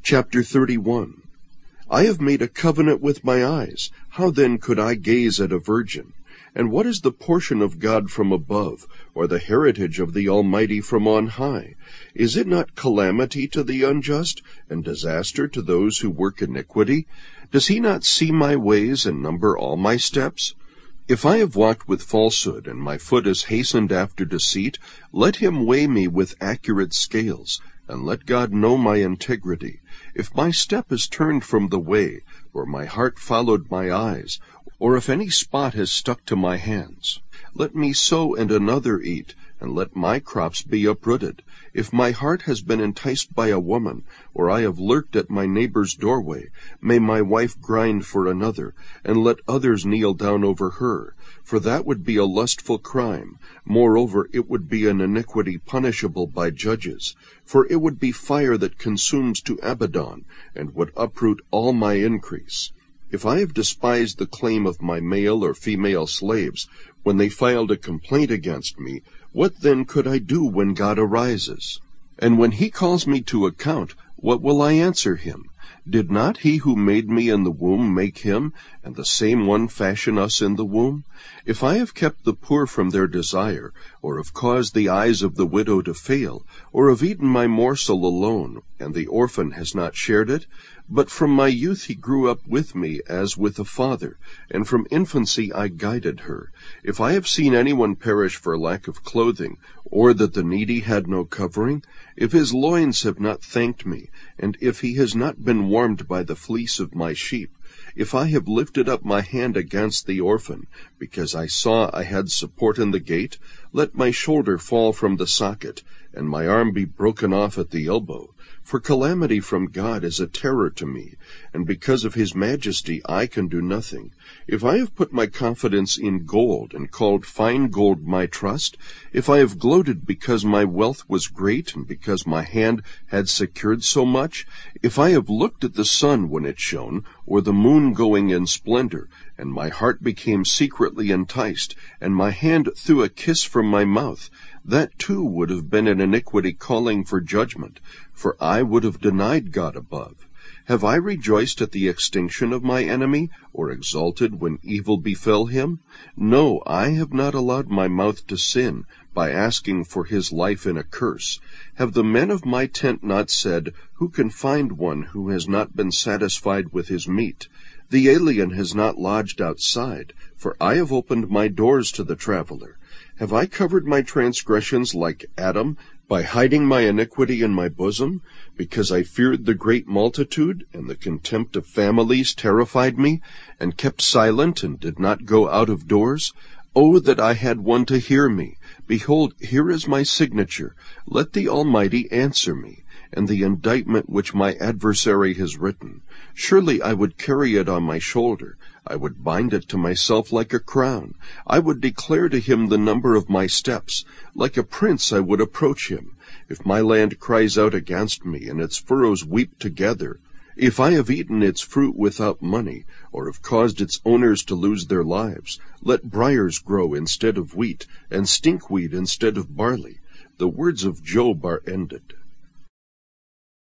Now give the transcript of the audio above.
Chapter 31. I have made a covenant with my eyes. How then could I gaze at a virgin? And what is the portion of God from above, or the heritage of the Almighty from on high? Is it not calamity to the unjust, and disaster to those who work iniquity? Does he not see my ways and number all my steps? If I have walked with falsehood, and my foot is hastened after deceit, let him weigh me with accurate scales, and let God know my integrity. If my step is turned from the way, or my heart followed my eyes, or if any spot has stuck to my hands, let me sow and another eat, and let my crops be uprooted. If my heart has been enticed by a woman, or I have lurked at my neighbor's doorway, may my wife grind for another, and let others kneel down over her. For that would be a lustful crime. Moreover, it would be an iniquity punishable by judges. For it would be fire that consumes to Abaddon, and would uproot all my increase. If I have despised the claim of my male or female slaves, when they filed a complaint against me, what then could I do when God arises? And when he calls me to account, what will I answer him? Did not he who made me in the womb make him, and the same one fashion us in the womb? If I have kept the poor from their desire, or have caused the eyes of the widow to fail, or have eaten my morsel alone, and the orphan has not shared it, but from my youth he grew up with me as with a father, and from infancy I guided her. If I have seen anyone perish for lack of clothing, or that the needy had no covering, if his loins have not thanked me, and if he has not been warmed by the fleece of my sheep, if I have lifted up my hand against the orphan, because I saw I had support in the gate, let my shoulder fall from the socket, and my arm be broken off at the elbow. For calamity from God is a terror to me, and because of his majesty I can do nothing. If I have put my confidence in gold, and called fine gold my trust, if I have gloated because my wealth was great, and because my hand had secured so much, if I have looked at the sun when it shone, or the moon going in splendor, and my heart became secretly enticed, and my hand threw a kiss from my mouth, that too would have been an iniquity calling for judgment, for I would have denied God above. Have I rejoiced at the extinction of my enemy, or exulted when evil befell him? No, I have not allowed my mouth to sin, by asking for his life in a curse. Have the men of my tent not said, who can find one who has not been satisfied with his meat? The alien has not lodged outside, for I have opened my doors to the traveler. Have I covered my transgressions like Adam, by hiding my iniquity in my bosom? Because I feared the great multitude, and the contempt of families terrified me, and kept silent, and did not go out of doors? Oh, that I had one to hear me! Behold, here is my signature. Let the Almighty answer me, and the indictment which my adversary has written. Surely I would carry it on my shoulder. I would bind it to myself like a crown. I would declare to him the number of my steps. Like a prince I would approach him. If my land cries out against me, and its furrows weep together, if I have eaten its fruit without money, or have caused its owners to lose their lives, let briars grow instead of wheat, and stinkweed instead of barley. The words of Job are ended.